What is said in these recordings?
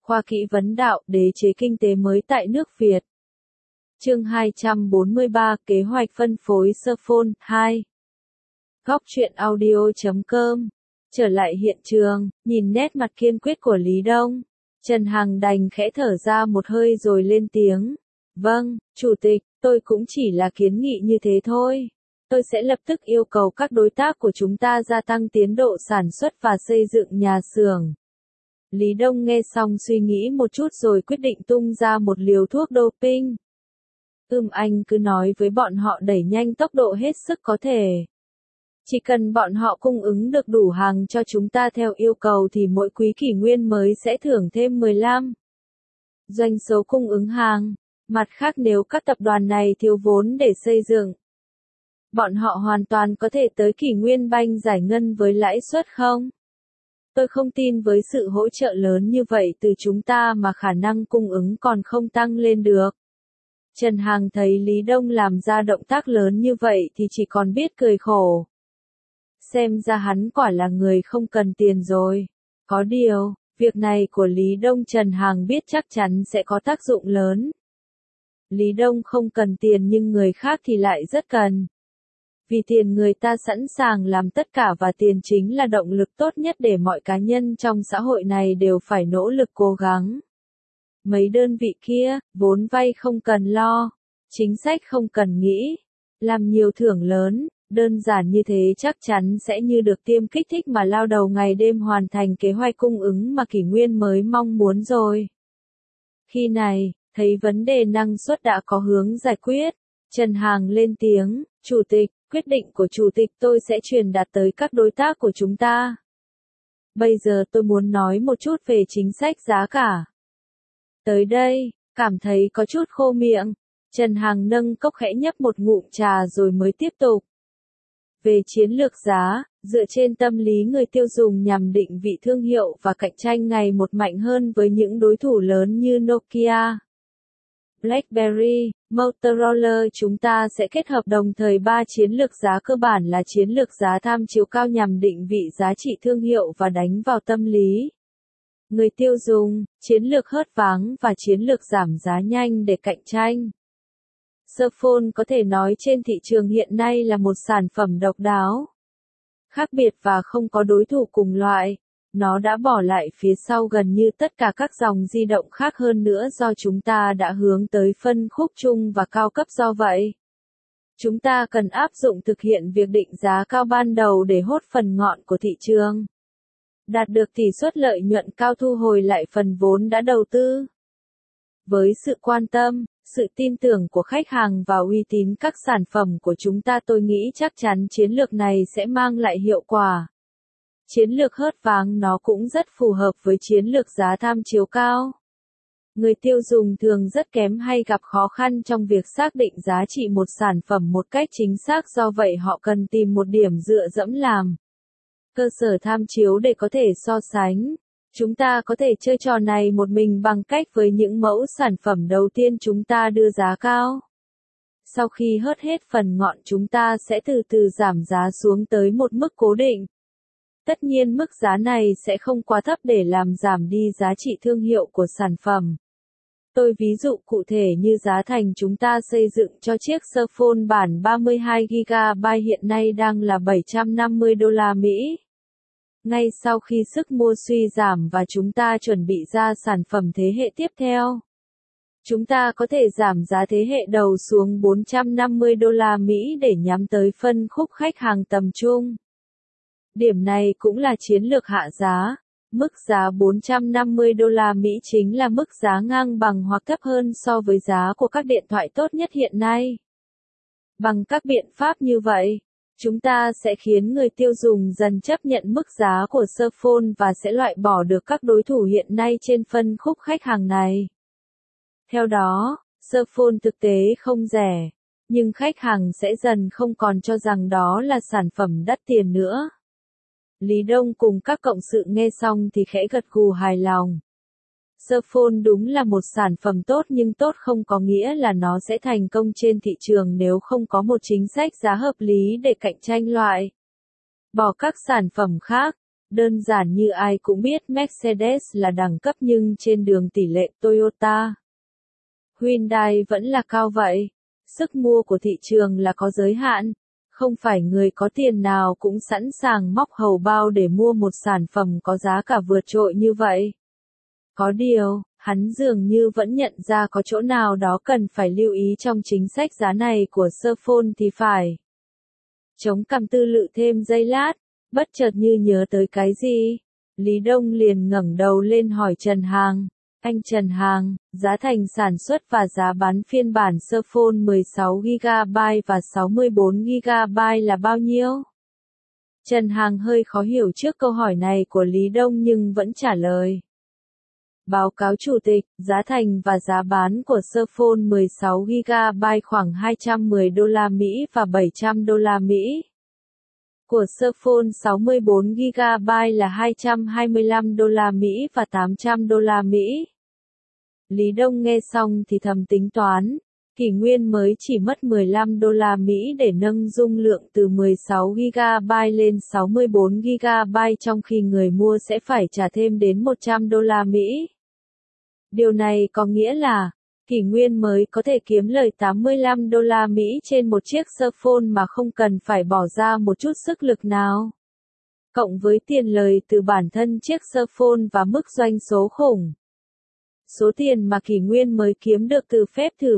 Khoa kỹ vấn đạo, đế chế kinh tế mới tại nước Việt. Chương 243, kế hoạch phân phối Smartphone 2. Góc truyện audio.com. Trở lại hiện trường, nhìn nét mặt kiên quyết của Lý Đông, Trần Hằng đành khẽ thở ra một hơi rồi lên tiếng. Vâng, Chủ tịch, tôi cũng chỉ là kiến nghị như thế thôi. Tôi sẽ lập tức yêu cầu các đối tác của chúng ta gia tăng tiến độ sản xuất và xây dựng nhà xưởng. Lý Đông nghe xong suy nghĩ một chút rồi quyết định tung ra một liều thuốc doping. Anh cứ nói với bọn họ đẩy nhanh tốc độ hết sức có thể. Chỉ cần bọn họ cung ứng được đủ hàng cho chúng ta theo yêu cầu thì mỗi quý kỷ nguyên mới sẽ thưởng thêm 15 doanh số cung ứng hàng. Mặt khác nếu các tập đoàn này thiếu vốn để xây dựng, bọn họ hoàn toàn có thể tới kỷ nguyên banh giải ngân với lãi suất không. Tôi không tin với sự hỗ trợ lớn như vậy từ chúng ta mà khả năng cung ứng còn không tăng lên được. Trần Hằng thấy Lý Đông làm ra động tác lớn như vậy thì chỉ còn biết cười khổ. Xem ra hắn quả là người không cần tiền rồi. Có điều, việc này của Lý Đông Trần Hằng biết chắc chắn sẽ có tác dụng lớn. Lý Đông không cần tiền nhưng người khác thì lại rất cần. Vì tiền người ta sẵn sàng làm tất cả và tiền chính là động lực tốt nhất để mọi cá nhân trong xã hội này đều phải nỗ lực cố gắng. Mấy đơn vị kia, vốn vay không cần lo, chính sách không cần nghĩ, làm nhiều thưởng lớn, đơn giản như thế chắc chắn sẽ như được tiêm kích thích mà lao đầu ngày đêm hoàn thành kế hoạch cung ứng mà kỷ nguyên mới mong muốn rồi. Khi này, thấy vấn đề năng suất đã có hướng giải quyết, Trần Hằng lên tiếng, Chủ tịch, quyết định của Chủ tịch tôi sẽ truyền đạt tới các đối tác của chúng ta. Bây giờ tôi muốn nói một chút về chính sách giá cả. Tới đây, cảm thấy có chút khô miệng, Trần Hằng nâng cốc khẽ nhấp một ngụm trà rồi mới tiếp tục. Về chiến lược giá, dựa trên tâm lý người tiêu dùng nhằm định vị thương hiệu và cạnh tranh ngày một mạnh hơn với những đối thủ lớn như Nokia, BlackBerry, Motorola, chúng ta sẽ kết hợp đồng thời 3 chiến lược giá cơ bản là chiến lược giá tham chiếu cao nhằm định vị giá trị thương hiệu và đánh vào tâm lý người tiêu dùng, chiến lược hớt váng và chiến lược giảm giá nhanh để cạnh tranh. Smartphone có thể nói trên thị trường hiện nay là một sản phẩm độc đáo, khác biệt và không có đối thủ cùng loại. Nó đã bỏ lại phía sau gần như tất cả các dòng di động khác hơn nữa do chúng ta đã hướng tới phân khúc trung và cao cấp do vậy. Chúng ta cần áp dụng thực hiện việc định giá cao ban đầu để hốt phần ngọn của thị trường. Đạt được tỷ suất lợi nhuận cao thu hồi lại phần vốn đã đầu tư. Với sự quan tâm, sự tin tưởng của khách hàng và uy tín các sản phẩm của chúng ta tôi nghĩ chắc chắn chiến lược này sẽ mang lại hiệu quả. Chiến lược hớt váng nó cũng rất phù hợp với chiến lược giá tham chiếu cao. Người tiêu dùng thường rất kém hay gặp khó khăn trong việc xác định giá trị một sản phẩm một cách chính xác do vậy họ cần tìm một điểm dựa dẫm làm cơ sở tham chiếu để có thể so sánh. Chúng ta có thể chơi trò này một mình bằng cách với những mẫu sản phẩm đầu tiên chúng ta đưa giá cao. Sau khi hớt hết phần ngọn chúng ta sẽ từ từ giảm giá xuống tới một mức cố định. Tất nhiên mức giá này sẽ không quá thấp để làm giảm đi giá trị thương hiệu của sản phẩm. Tôi ví dụ cụ thể như giá thành chúng ta xây dựng cho chiếc smartphone bản 32GB hiện nay đang là $750. Ngay sau khi sức mua suy giảm và chúng ta chuẩn bị ra sản phẩm thế hệ tiếp theo, chúng ta có thể giảm giá thế hệ đầu xuống $450 để nhắm tới phân khúc khách hàng tầm trung. Điểm này cũng là chiến lược hạ giá. Mức giá $450 chính là mức giá ngang bằng hoặc thấp hơn so với giá của các điện thoại tốt nhất hiện nay. Bằng các biện pháp như vậy, chúng ta sẽ khiến người tiêu dùng dần chấp nhận mức giá của smartphone và sẽ loại bỏ được các đối thủ hiện nay trên phân khúc khách hàng này. Theo đó, smartphone thực tế không rẻ, nhưng khách hàng sẽ dần không còn cho rằng đó là sản phẩm đắt tiền nữa. Lý Đông cùng các cộng sự nghe xong thì khẽ gật gù hài lòng. Smartphone đúng là một sản phẩm tốt nhưng tốt không có nghĩa là nó sẽ thành công trên thị trường nếu không có một chính sách giá hợp lý để cạnh tranh loại bỏ các sản phẩm khác. Đơn giản như ai cũng biết Mercedes là đẳng cấp nhưng trên đường tỷ lệ Toyota, Hyundai vẫn là cao vậy. Sức mua của thị trường là có giới hạn. Không phải người có tiền nào cũng sẵn sàng móc hầu bao để mua một sản phẩm có giá cả vượt trội như vậy. Có điều, hắn dường như vẫn nhận ra có chỗ nào đó cần phải lưu ý trong chính sách giá này của Smartphone thì phải. Chống cằm tư lự thêm giây lát, bất chợt như nhớ tới cái gì. Lý Đông liền ngẩng đầu lên hỏi Trần Hàng. Anh Trần Hàng, giá thành sản xuất và giá bán phiên bản Smartphone 16GB và 64GB là bao nhiêu? Trần Hàng hơi khó hiểu trước câu hỏi này của Lý Đông nhưng vẫn trả lời. Báo cáo Chủ tịch, giá thành và giá bán của Smartphone 16GB khoảng 210 đô la Mỹ và 700 đô la Mỹ. Của Smartphone 64GB là 225 đô la Mỹ và 800 đô la Mỹ. Lý Đông nghe xong thì thầm tính toán, kỷ nguyên mới chỉ mất 15 đô la Mỹ để nâng dung lượng từ 16GB lên 64GB trong khi người mua sẽ phải trả thêm đến 100 đô la Mỹ. Điều này có nghĩa là, kỷ nguyên mới có thể kiếm lời 85 đô la Mỹ trên một chiếc smartphone mà không cần phải bỏ ra một chút sức lực nào. Cộng với tiền lời từ bản thân chiếc smartphone và mức doanh số khủng. Số tiền mà kỷ nguyên mới kiếm được từ phép thử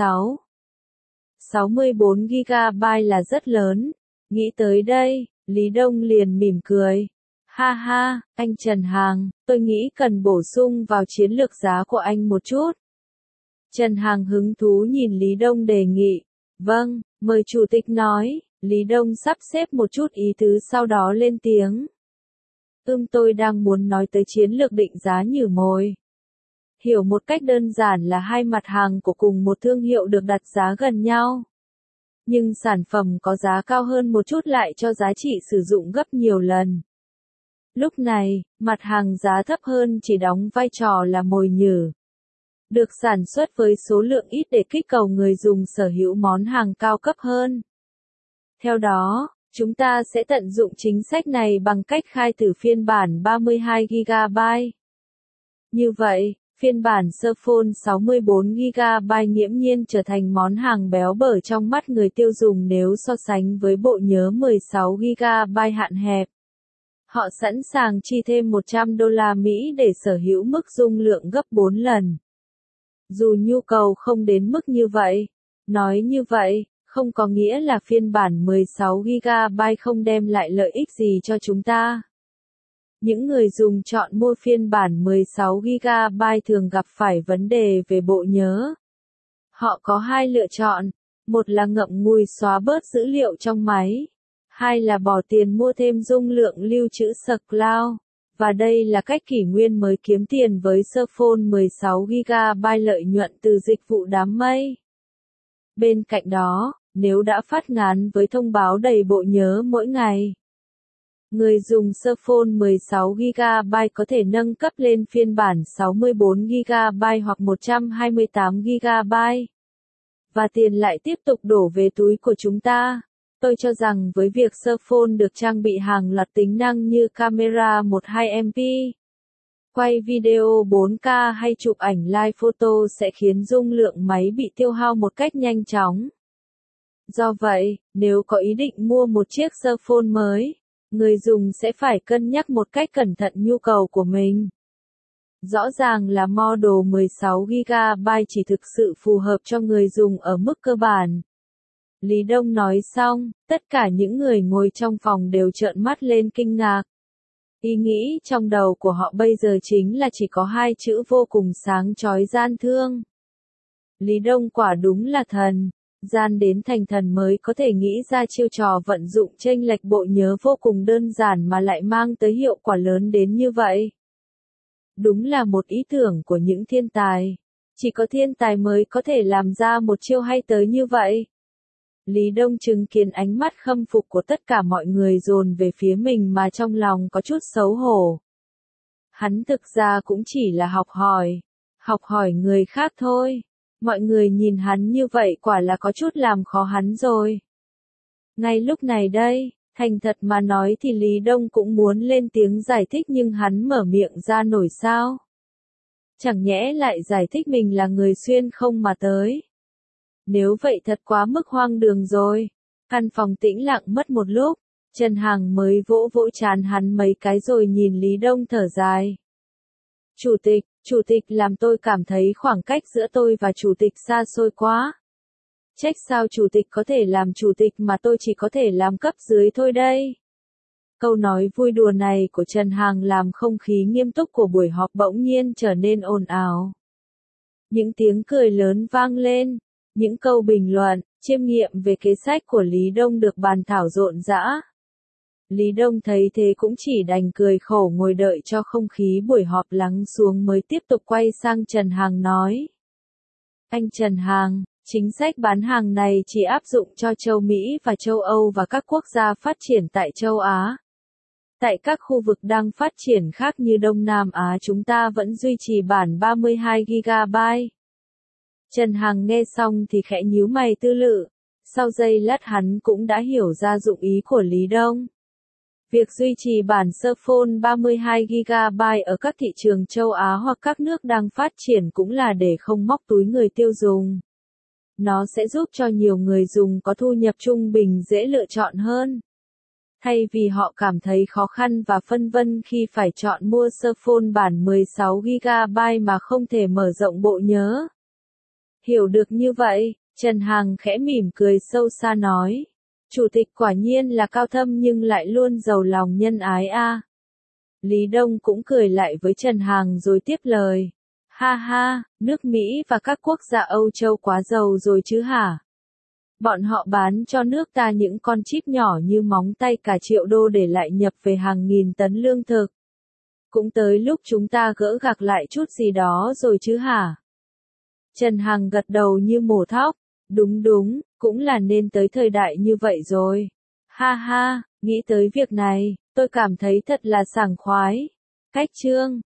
64GB là rất lớn. Nghĩ tới đây, Lý Đông liền mỉm cười. Ha ha, anh Trần Hàng, tôi nghĩ cần bổ sung vào chiến lược giá của anh một chút. Trần Hàng hứng thú nhìn Lý Đông đề nghị. Vâng, mời Chủ tịch nói. Lý Đông sắp xếp một chút ý tứ sau đó lên tiếng. Tôi đang muốn nói tới chiến lược định giá nhử mồi. Hiểu một cách đơn giản là hai mặt hàng của cùng một thương hiệu được đặt giá gần nhau. Nhưng sản phẩm có giá cao hơn một chút lại cho giá trị sử dụng gấp nhiều lần. Lúc này, mặt hàng giá thấp hơn chỉ đóng vai trò là mồi nhử. Được sản xuất với số lượng ít để kích cầu người dùng sở hữu món hàng cao cấp hơn. Theo đó, chúng ta sẽ tận dụng chính sách này bằng cách khai thử phiên bản 32GB. Như vậy, phiên bản Smartphone 64GB nghiễm nhiên trở thành món hàng béo bở trong mắt người tiêu dùng nếu so sánh với bộ nhớ 16GB hạn hẹp. Họ sẵn sàng chi thêm 100 đô la Mỹ để sở hữu mức dung lượng gấp 4 lần. Dù nhu cầu không đến mức như vậy, nói như vậy, không có nghĩa là phiên bản 16GB không đem lại lợi ích gì cho chúng ta. Những người dùng chọn mua phiên bản 16GB thường gặp phải vấn đề về bộ nhớ. Họ có hai lựa chọn, một là ngậm ngùi xóa bớt dữ liệu trong máy, hai là bỏ tiền mua thêm dung lượng lưu trữ cloud. Và đây là cách kỷ nguyên mới kiếm tiền với smartphone 16GB lợi nhuận từ dịch vụ đám mây. Bên cạnh đó, nếu đã phát ngán với thông báo đầy bộ nhớ mỗi ngày, người dùng smartphone 16GB có thể nâng cấp lên phiên bản 64GB hoặc 128GB. Và tiền lại tiếp tục đổ về túi của chúng ta. Tôi cho rằng với việc smartphone được trang bị hàng loạt tính năng như camera 12MP, quay video 4K hay chụp ảnh live photo sẽ khiến dung lượng máy bị tiêu hao một cách nhanh chóng. Do vậy, nếu có ý định mua một chiếc smartphone mới, người dùng sẽ phải cân nhắc một cách cẩn thận nhu cầu của mình. Rõ ràng là model 16GB chỉ thực sự phù hợp cho người dùng ở mức cơ bản. Lý Đông nói xong, tất cả những người ngồi trong phòng đều trợn mắt lên kinh ngạc. Ý nghĩ trong đầu của họ bây giờ chính là chỉ có hai chữ vô cùng sáng chói: gian thương. Lý Đông quả đúng là thần. Gian đến thành thần mới có thể nghĩ ra chiêu trò vận dụng chênh lệch bộ nhớ vô cùng đơn giản mà lại mang tới hiệu quả lớn đến như vậy. Đúng là một ý tưởng của những thiên tài. Chỉ có thiên tài mới có thể làm ra một chiêu hay tới như vậy. Lý Đông chứng kiến ánh mắt khâm phục của tất cả mọi người dồn về phía mình mà trong lòng có chút xấu hổ. Hắn thực ra cũng chỉ là học hỏi người khác thôi. Mọi người nhìn hắn như vậy quả là có chút làm khó hắn rồi. Ngay lúc này đây, Thành thật mà nói thì Lý Đông cũng muốn lên tiếng giải thích nhưng hắn mở miệng ra nổi sao? Chẳng nhẽ lại giải thích mình là người xuyên không mà tới. Nếu vậy thật quá mức hoang đường rồi. Căn phòng tĩnh lặng mất một lúc, Trần Hằng mới vỗ vỗ trán hắn mấy cái rồi nhìn Lý Đông thở dài. Chủ tịch làm tôi cảm thấy khoảng cách giữa tôi và chủ tịch xa xôi quá. Trách sao chủ tịch có thể làm chủ tịch mà tôi chỉ có thể làm cấp dưới thôi đây. Câu nói vui đùa này của Trần Hằng làm không khí nghiêm túc của buổi họp bỗng nhiên trở nên ồn ào. Những tiếng cười lớn vang lên, những câu bình luận, chiêm nghiệm về kế sách của Lý Đông được bàn thảo rộn rã. Lý Đông thấy thế cũng chỉ đành cười khổ ngồi đợi cho không khí buổi họp lắng xuống mới tiếp tục quay sang Trần Hằng nói. Anh Trần Hằng, chính sách bán hàng này chỉ áp dụng cho châu Mỹ và châu Âu và các quốc gia phát triển tại châu Á. Tại các khu vực đang phát triển khác như Đông Nam Á chúng ta vẫn duy trì bản 32GB. Trần Hằng nghe xong thì khẽ nhíu mày tư lự, sau giây lát hắn cũng đã hiểu ra dụng ý của Lý Đông. Việc duy trì bản smartphone 32GB ở các thị trường châu Á hoặc các nước đang phát triển cũng là để không móc túi người tiêu dùng. Nó sẽ giúp cho nhiều người dùng có thu nhập trung bình dễ lựa chọn hơn. Thay vì họ cảm thấy khó khăn và phân vân khi phải chọn mua smartphone bản 16GB mà không thể mở rộng bộ nhớ. Hiểu được như vậy, Trần Hằng khẽ mỉm cười sâu xa nói. Chủ tịch quả nhiên là cao thâm nhưng lại luôn giàu lòng nhân ái a. Lý Đông cũng cười lại với Trần Hằng rồi tiếp lời. Ha ha, nước Mỹ và các quốc gia Âu Châu quá giàu rồi chứ hả? Bọn họ bán cho nước ta những con chip nhỏ như móng tay cả triệu đô để lại nhập về hàng nghìn tấn lương thực. Cũng tới lúc chúng ta gỡ gạc lại chút gì đó rồi chứ hả? Trần Hằng gật đầu như mổ thóc. Đúng, cũng là nên tới thời đại như vậy rồi. Ha ha, nghĩ tới việc này, tôi cảm thấy thật là sảng khoái. Cách chương